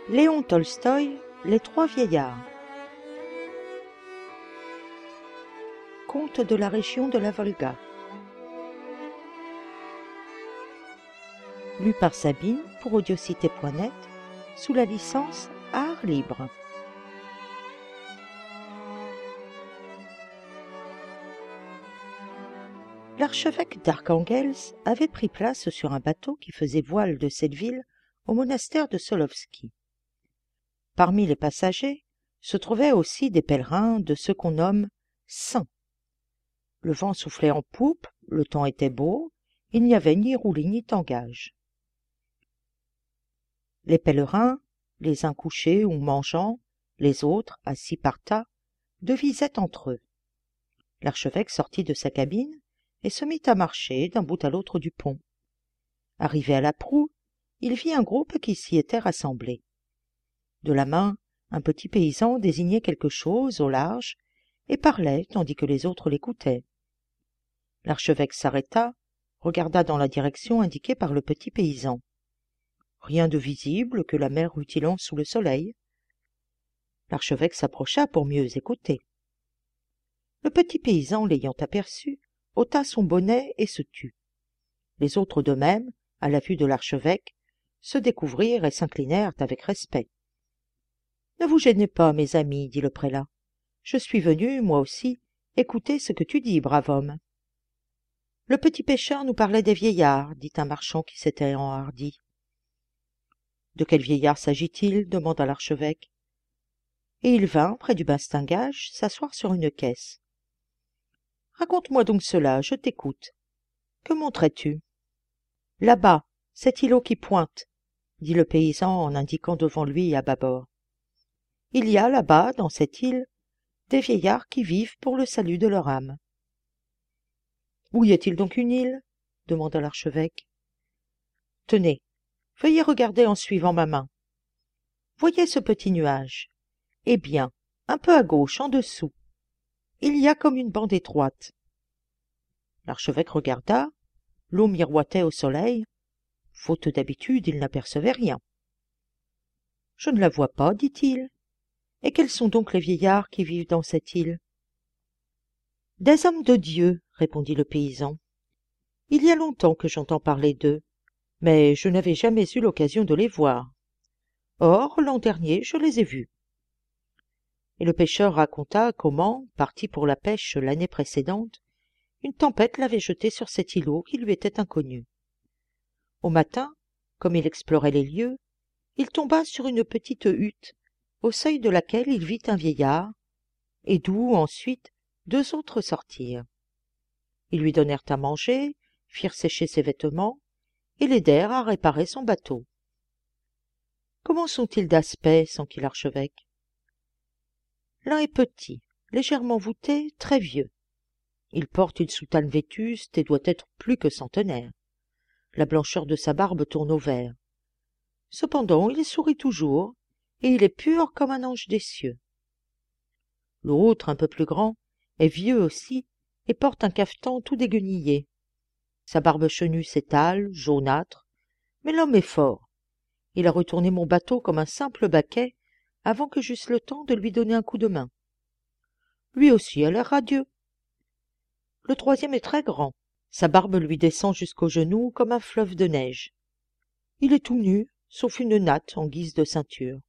Léon Tolstoï, Les Trois Vieillards. Conte de la région de la Volga. Lu par Sabine pour Audiocité.net sous la licence Art Libre. L'archevêque d'Arkhangelsk avait pris place sur un bateau qui faisait voile de cette ville au monastère de Solovski. Parmi les passagers se trouvaient aussi des pèlerins de ceux qu'on nomme saints. Le vent soufflait en poupe, le temps était beau, il n'y avait ni roulis ni tangage. Les pèlerins, les uns couchés ou mangeant, les autres, assis par tas, devisaient entre eux. L'archevêque sortit de sa cabine et se mit à marcher d'un bout à l'autre du pont. Arrivé à la proue, il vit un groupe qui s'y était rassemblé. De la main, un petit paysan désignait quelque chose au large et parlait tandis que les autres l'écoutaient. L'archevêque s'arrêta, regarda dans la direction indiquée par le petit paysan. Rien de visible que la mer rutilant sous le soleil. L'archevêque s'approcha pour mieux écouter. Le petit paysan, l'ayant aperçu, ôta son bonnet et se tut. Les autres de même, à la vue de l'archevêque, se découvrirent et s'inclinèrent avec respect. « Ne vous gênez pas, mes amis, dit le prélat. Je suis venu, moi aussi, écouter ce que tu dis, brave homme. » Le petit pêcheur nous parlait des vieillards, dit un marchand qui s'était enhardi. « De quel vieillard s'agit-il » demanda l'archevêque. Et il vint, près du bastingage, s'asseoir sur une caisse. « Raconte-moi donc cela, je t'écoute. Que montrais-tu »« Là-bas, cet îlot qui pointe, » dit le paysan en indiquant devant lui à bâbord. « Il y a là-bas, dans cette île, des vieillards qui vivent pour le salut de leur âme. »« Où y a-t-il donc une île » demanda l'archevêque. « Tenez, veuillez regarder en suivant ma main. Voyez ce petit nuage. Eh bien, un peu à gauche, en dessous, il y a comme une bande étroite. » L'archevêque regarda, l'eau miroitait au soleil. Faute d'habitude, il n'apercevait rien. « Je ne la vois pas, dit-il. Et quels sont donc les vieillards qui vivent dans cette île ?»« Des hommes de Dieu, répondit le paysan. Il y a longtemps que j'entends parler d'eux, mais je n'avais jamais eu l'occasion de les voir. Or, l'an dernier, je les ai vus. » Et le pêcheur raconta comment, parti pour la pêche l'année précédente, une tempête l'avait jeté sur cet îlot qui lui était inconnu. Au matin, comme il explorait les lieux, il tomba sur une petite hutte, au seuil de laquelle il vit un vieillard, et d'où, ensuite, deux autres sortirent. Ils lui donnèrent à manger, firent sécher ses vêtements, et l'aidèrent à réparer son bateau. « Comment sont-ils d'aspect » s'enquit l'archevêque. « L'un est petit, légèrement voûté, très vieux. Il porte une soutane vétuste et doit être plus que centenaire. La blancheur de sa barbe tourne au vert. Cependant, il sourit toujours, et il est pur comme un ange des cieux. L'autre, un peu plus grand, est vieux aussi, et porte un cafetan tout déguenillé. Sa barbe chenue s'étale, jaunâtre, mais l'homme est fort. Il a retourné mon bateau comme un simple baquet, avant que j'eusse le temps de lui donner un coup de main. Lui aussi a l'air radieux. Le troisième est très grand. Sa barbe lui descend jusqu'aux genoux comme un fleuve de neige. Il est tout nu, sauf une natte en guise de ceinture.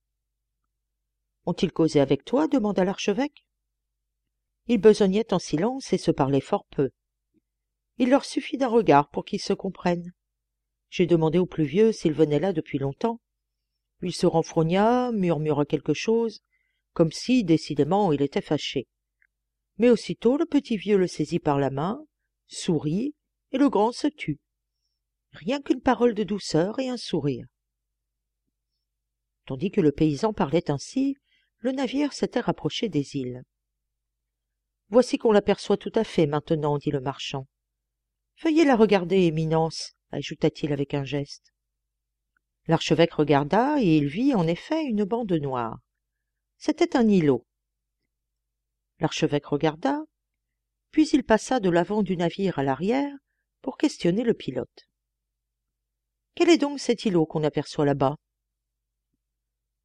« Ont-ils causé avec toi » demanda l'archevêque. Ils besognaient en silence et se parlaient fort peu. Il leur suffit d'un regard pour qu'ils se comprennent. J'ai demandé au plus vieux s'il venait là depuis longtemps. Il se renfrogna, murmura quelque chose, comme si, décidément, il était fâché. Mais aussitôt le petit vieux le saisit par la main, sourit, et le grand se tut. Rien qu'une parole de douceur et un sourire. Tandis que le paysan parlait ainsi, le navire s'était rapproché des îles. « Voici qu'on l'aperçoit tout à fait maintenant, dit le marchand. « Veuillez la regarder, éminence, ajouta-t-il avec un geste. L'archevêque regarda et il vit en effet une bande noire. C'était un îlot. L'archevêque regarda, puis il passa de l'avant du navire à l'arrière pour questionner le pilote. « Quel est donc cet îlot qu'on aperçoit là-bas »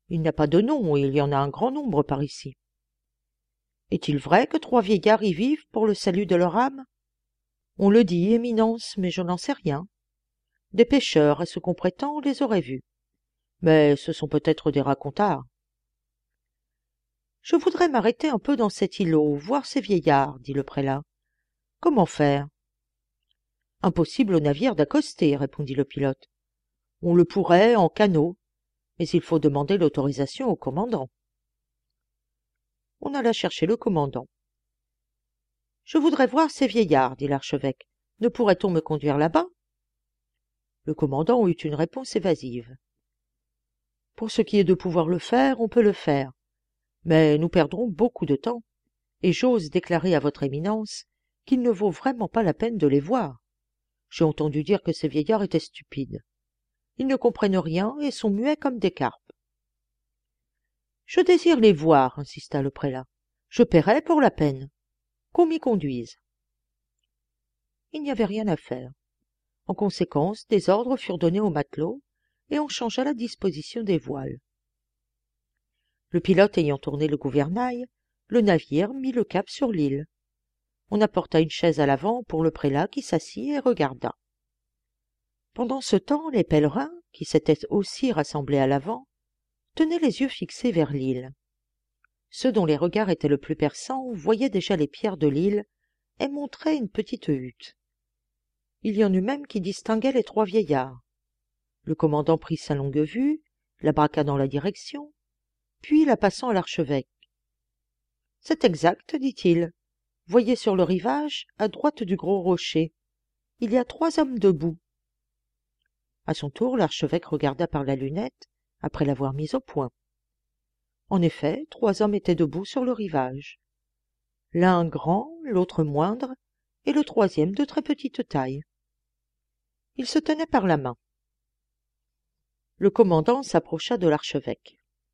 Il n'y a pas de nom, et il y en a un grand nombre par ici. Est-il vrai que 3 vieillards y vivent pour le salut de leur âme? On le dit, Éminence, mais je n'en sais rien. Des pêcheurs, à ce qu'on prétend, les auraient vus. Mais ce sont peut-être des racontards. Je voudrais m'arrêter un peu dans cet îlot, voir ces vieillards, dit le prélat. Comment faire? Impossible au navire d'accoster, répondit le pilote. On le pourrait en canot, mais il faut demander l'autorisation au commandant. On alla chercher le commandant. Je voudrais voir ces vieillards, dit l'archevêque. Ne pourrait-on me conduire là-bas? Le commandant eut une réponse évasive. Pour ce qui est de pouvoir le faire, on peut le faire, mais nous perdrons beaucoup de temps, et j'ose déclarer à votre éminence qu'il ne vaut vraiment pas la peine de les voir. J'ai entendu dire que ces vieillards étaient stupides. Ils ne comprennent rien et sont muets comme des carpes. Je désire les voir, insista le prélat. Je paierai pour la peine. Qu'on m'y conduise. Il n'y avait rien à faire. En conséquence, des ordres furent donnés aux matelots, et on changea la disposition des voiles. Le pilote ayant tourné le gouvernail, le navire mit le cap sur l'île. On apporta une chaise à l'avant pour le prélat qui s'assit et regarda. Pendant ce temps, les pèlerins, qui s'étaient aussi rassemblés à l'avant, tenaient les yeux fixés vers l'île. Ceux dont les regards étaient le plus perçants voyaient déjà les pierres de l'île et montraient une petite hutte. Il y en eut même qui distinguaient les 3 vieillards. Le commandant prit sa longue-vue, la braqua dans la direction, puis la passant à l'archevêque. « C'est exact, dit-il. Voyez sur le rivage, à droite du gros rocher. Il y a 3 hommes debout. » À son tour, l'archevêque regarda par la lunette, après l'avoir mise au point. En effet, 3 hommes étaient debout sur le rivage. L'un grand, l'autre moindre, et le 3e de très petite taille. Ils se tenaient par la main. Le commandant s'approcha de l'archevêque.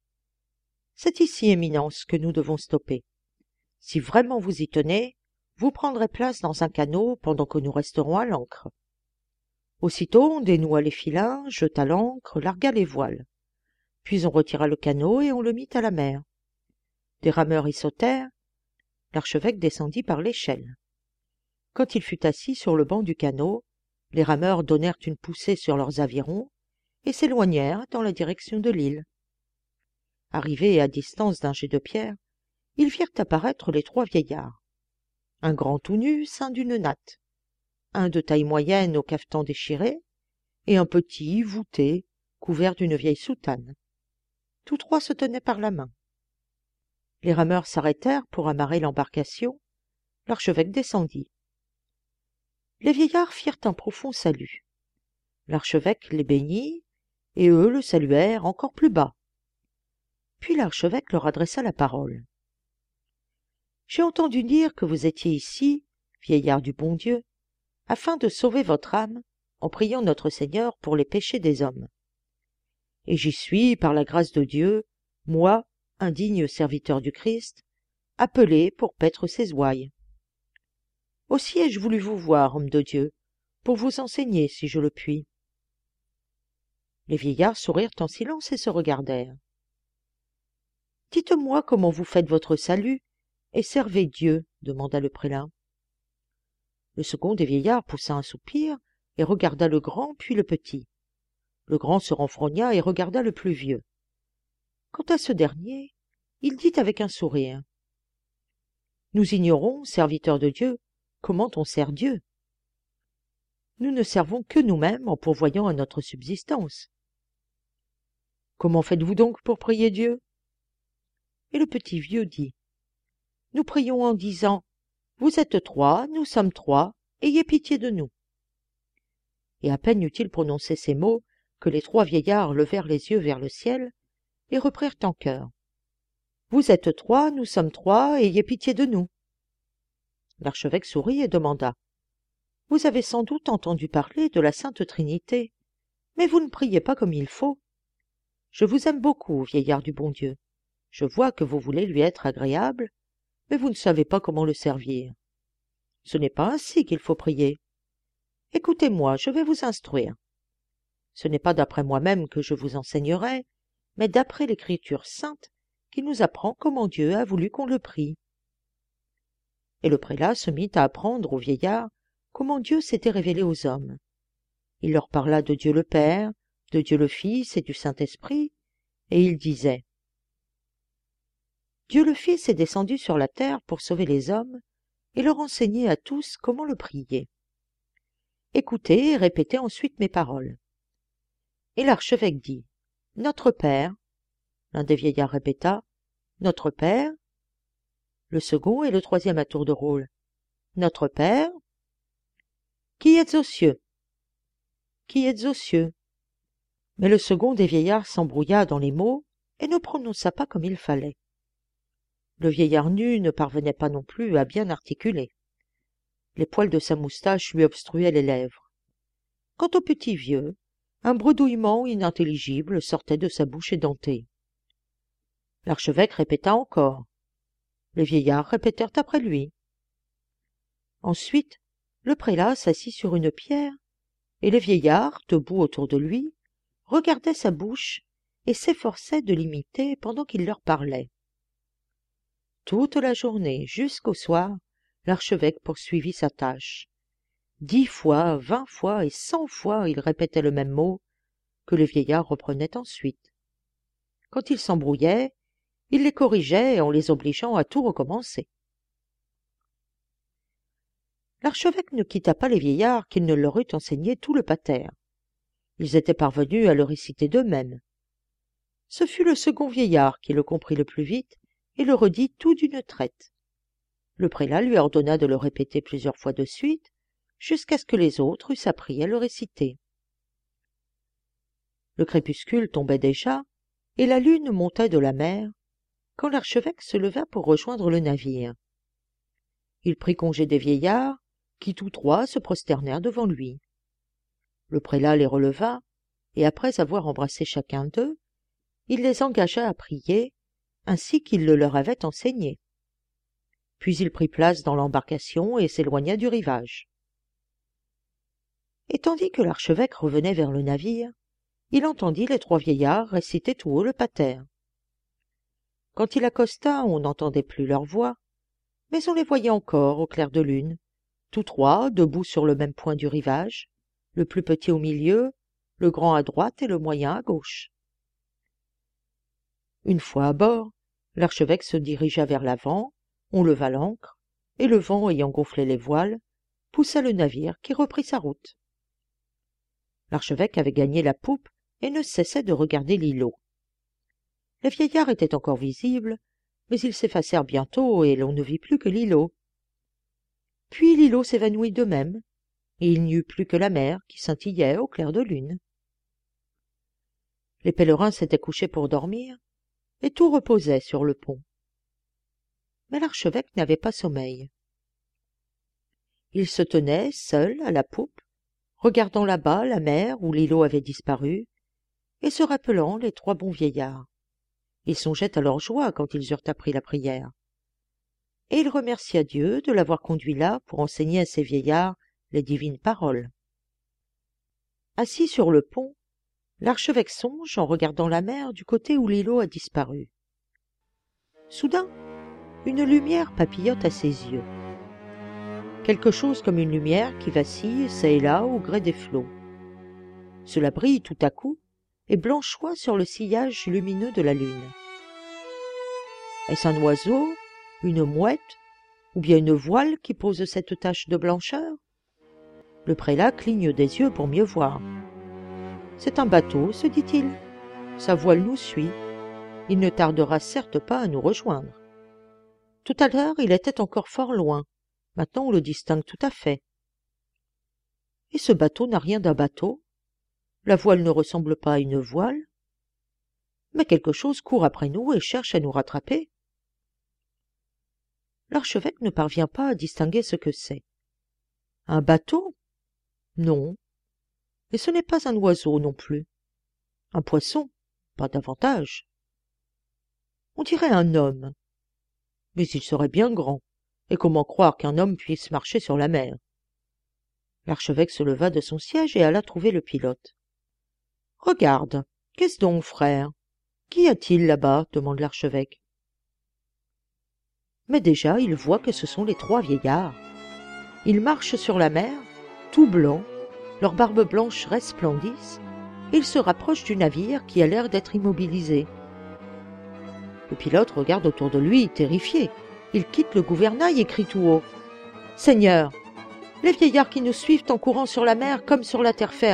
« C'est ici, Éminence, que nous devons stopper. Si vraiment vous y tenez, vous prendrez place dans un canot pendant que nous resterons à l'ancre. » Aussitôt on dénoua les filins, jeta l'ancre, largua les voiles. Puis on retira le canot et on le mit à la mer. Des rameurs y sautèrent. L'archevêque descendit par l'échelle. Quand il fut assis sur le banc du canot, les rameurs donnèrent une poussée sur leurs avirons et s'éloignèrent dans la direction de l'île. Arrivés à distance d'un jet de pierre, ils firent apparaître les 3 vieillards. Un grand tout nu ceint d'une natte, un de taille moyenne au cafetan déchiré, et un petit voûté, couvert d'une vieille soutane. Tous 3 se tenaient par la main. Les rameurs s'arrêtèrent pour amarrer l'embarcation. L'archevêque descendit. Les vieillards firent un profond salut. L'archevêque les bénit, et eux le saluèrent encore plus bas. Puis l'archevêque leur adressa la parole. « J'ai entendu dire que vous étiez ici, vieillards du bon Dieu, afin de sauver votre âme en priant notre Seigneur pour les péchés des hommes. Et j'y suis, par la grâce de Dieu, moi, indigne serviteur du Christ, appelé pour paître ses ouailles. Aussi ai-je voulu vous voir, homme de Dieu, pour vous enseigner si je le puis. » Les vieillards sourirent en silence et se regardèrent. « Dites-moi comment vous faites votre salut, et servez Dieu, demanda le prélat. Le second des vieillards poussa un soupir et regarda le grand puis le petit. Le grand se renfrogna et regarda le plus vieux. Quant à ce dernier, il dit avec un sourire. « Nous ignorons, serviteurs de Dieu, comment on sert Dieu. Nous ne servons que nous-mêmes en pourvoyant à notre subsistance. Comment faites-vous donc pour prier Dieu? » Et le petit vieux dit. « Nous prions en disant, vous êtes 3, nous sommes 3, ayez pitié de nous. » Et à peine eut-il prononcé ces mots que les 3 vieillards levèrent les yeux vers le ciel et reprirent en chœur. « Vous êtes 3, nous sommes 3, ayez pitié de nous. » L'archevêque sourit et demanda. « Vous avez sans doute entendu parler de la Sainte Trinité, mais vous ne priez pas comme il faut. Je vous aime beaucoup, vieillard du bon Dieu. Je vois que vous voulez lui être agréable, mais vous ne savez pas comment le servir. Ce n'est pas ainsi qu'il faut prier. Écoutez-moi, je vais vous instruire. Ce n'est pas d'après moi-même que je vous enseignerai, mais d'après l'Écriture sainte qui nous apprend comment Dieu a voulu qu'on le prie. » Et le prélat se mit à apprendre aux vieillards comment Dieu s'était révélé aux hommes. Il leur parla de Dieu le Père, de Dieu le Fils et du Saint-Esprit, et il disait: « Dieu le Fils est descendu sur la terre pour sauver les hommes et leur enseigner à tous comment le prier. Écoutez et répétez ensuite mes paroles. » Et l'archevêque dit: « Notre Père. » L'un des vieillards répéta: « Notre Père. » Le second et le troisième à tour de rôle: « Notre Père. » « Qui êtes aux cieux. » « Qui êtes aux cieux. » Mais le second des vieillards s'embrouilla dans les mots et ne prononça pas comme il fallait. Le vieillard nu ne parvenait pas non plus à bien articuler. Les poils de sa moustache lui obstruaient les lèvres. Quant au petit vieux, un bredouillement inintelligible sortait de sa bouche édentée. L'archevêque répéta encore. Les vieillards répétèrent après lui. Ensuite, le prélat s'assit sur une pierre, et les vieillards, debout autour de lui, regardaient sa bouche et s'efforçaient de l'imiter pendant qu'il leur parlait. Toute la journée, jusqu'au soir, l'archevêque poursuivit sa tâche. 10 fois, 20 fois et 100 fois il répétait le même mot, que les vieillards reprenaient ensuite. Quand ils s'embrouillaient, il les corrigeait en les obligeant à tout recommencer. L'archevêque ne quitta pas les vieillards qu'il ne leur eût enseigné tout le pater. Ils étaient parvenus à le réciter d'eux-mêmes. Ce fut le second vieillard qui le comprit le plus vite et le redit tout d'une traite. Le prélat lui ordonna de le répéter plusieurs fois de suite, jusqu'à ce que les autres eussent appris à le réciter. Le crépuscule tombait déjà, et la lune montait de la mer, quand l'archevêque se leva pour rejoindre le navire. Il prit congé des vieillards, qui tous trois se prosternèrent devant lui. Le prélat les releva, et après avoir embrassé chacun d'eux, il les engagea à prier, ainsi qu'il le leur avait enseigné. Puis il prit place dans l'embarcation et s'éloigna du rivage. Et tandis que l'archevêque revenait vers le navire, il entendit les 3 vieillards réciter tout haut le pater. Quand il accosta, on n'entendait plus leur voix, mais on les voyait encore au clair de lune, tous 3 debout sur le même point du rivage, le plus petit au milieu, le grand à droite et le moyen à gauche. Une fois à bord, l'archevêque se dirigea vers l'avant, on leva l'ancre, et le vent ayant gonflé les voiles, poussa le navire qui reprit sa route. L'archevêque avait gagné la poupe et ne cessait de regarder l'îlot. Les vieillards étaient encore visibles, mais ils s'effacèrent bientôt et l'on ne vit plus que l'îlot. Puis l'îlot s'évanouit de même, et il n'y eut plus que la mer qui scintillait au clair de lune. Les pèlerins s'étaient couchés pour dormir, et tout reposait sur le pont. Mais l'archevêque n'avait pas sommeil. Il se tenait, seul, à la poupe, regardant là-bas la mer où l'îlot avait disparu, et se rappelant les 3 bons vieillards. Il songeait à leur joie quand ils eurent appris la prière. Et il remercia Dieu de l'avoir conduit là pour enseigner à ces vieillards les divines paroles. Assis sur le pont, l'archevêque songe en regardant la mer du côté où l'îlot a disparu. Soudain, une lumière papillote à ses yeux. Quelque chose comme une lumière qui vacille çà et là au gré des flots. Cela brille tout à coup et blanchoie sur le sillage lumineux de la lune. Est-ce un oiseau, une mouette, ou bien une voile qui pose cette tache de blancheur? Le prélat cligne des yeux pour mieux voir. C'est un bateau, se dit-il. Sa voile nous suit. Il ne tardera certes pas à nous rejoindre. Tout à l'heure, il était encore fort loin. Maintenant, on le distingue tout à fait. Et ce bateau n'a rien d'un bateau. La voile ne ressemble pas à une voile. Mais quelque chose court après nous et cherche à nous rattraper. L'archevêque ne parvient pas à distinguer ce que c'est. Un bateau? Non. Et ce n'est pas un oiseau non plus. Un poisson? Pas davantage. On dirait un homme. Mais il serait bien grand. Et comment croire qu'un homme puisse marcher sur la mer? L'archevêque se leva de son siège et alla trouver le pilote. « Regarde, qu'est-ce donc, frère? Qu'y a-t-il là-bas demande l'archevêque. Mais déjà il voit que ce sont les 3 vieillards. Ils marchent sur la mer, tout blancs, leurs barbes blanches resplendissent, et ils se rapprochent du navire qui a l'air d'être immobilisé. Le pilote regarde autour de lui, terrifié. Il quitte le gouvernail et crie tout haut. « Seigneur, les vieillards qui nous suivent en courant sur la mer comme sur la terre ferme. »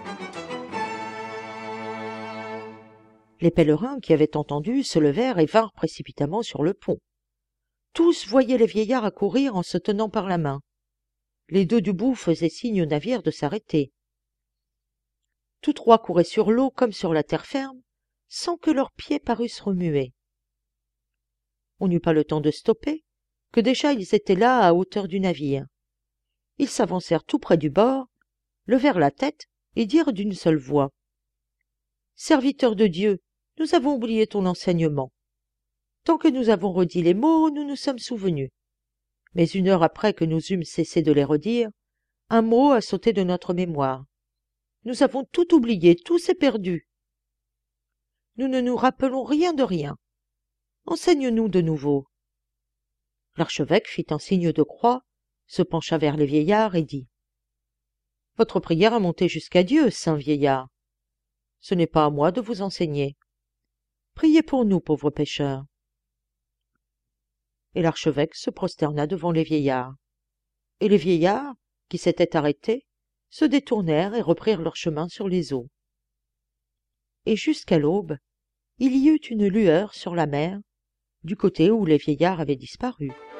Les pèlerins qui avaient entendu se levèrent et vinrent précipitamment sur le pont. Tous voyaient les vieillards accourir en se tenant par la main. Les 2 debout faisaient signe au navire de s'arrêter. Tous 3 couraient sur l'eau comme sur la terre ferme, sans que leurs pieds parussent remuer. On n'eut pas le temps de stopper, que déjà ils étaient là à hauteur du navire. Ils s'avancèrent tout près du bord, levèrent la tête et dirent d'une seule voix. « Serviteur de Dieu, nous avons oublié ton enseignement. Tant que nous avons redit les mots, nous nous sommes souvenus. Mais 1 heure après que nous eûmes cessé de les redire, un mot a sauté de notre mémoire. Nous avons tout oublié, tout s'est perdu. Nous ne nous rappelons rien de rien. Enseigne-nous de nouveau. » L'archevêque fit un signe de croix, se pencha vers les vieillards et dit. « Votre prière a monté jusqu'à Dieu, saint vieillard. Ce n'est pas à moi de vous enseigner. Priez pour nous, pauvres pécheurs. » Et l'archevêque se prosterna devant les vieillards. Et les vieillards, qui s'étaient arrêtés, se détournèrent et reprirent leur chemin sur les eaux. Et jusqu'à l'aube, il y eut une lueur sur la mer, du côté où les vieillards avaient disparu.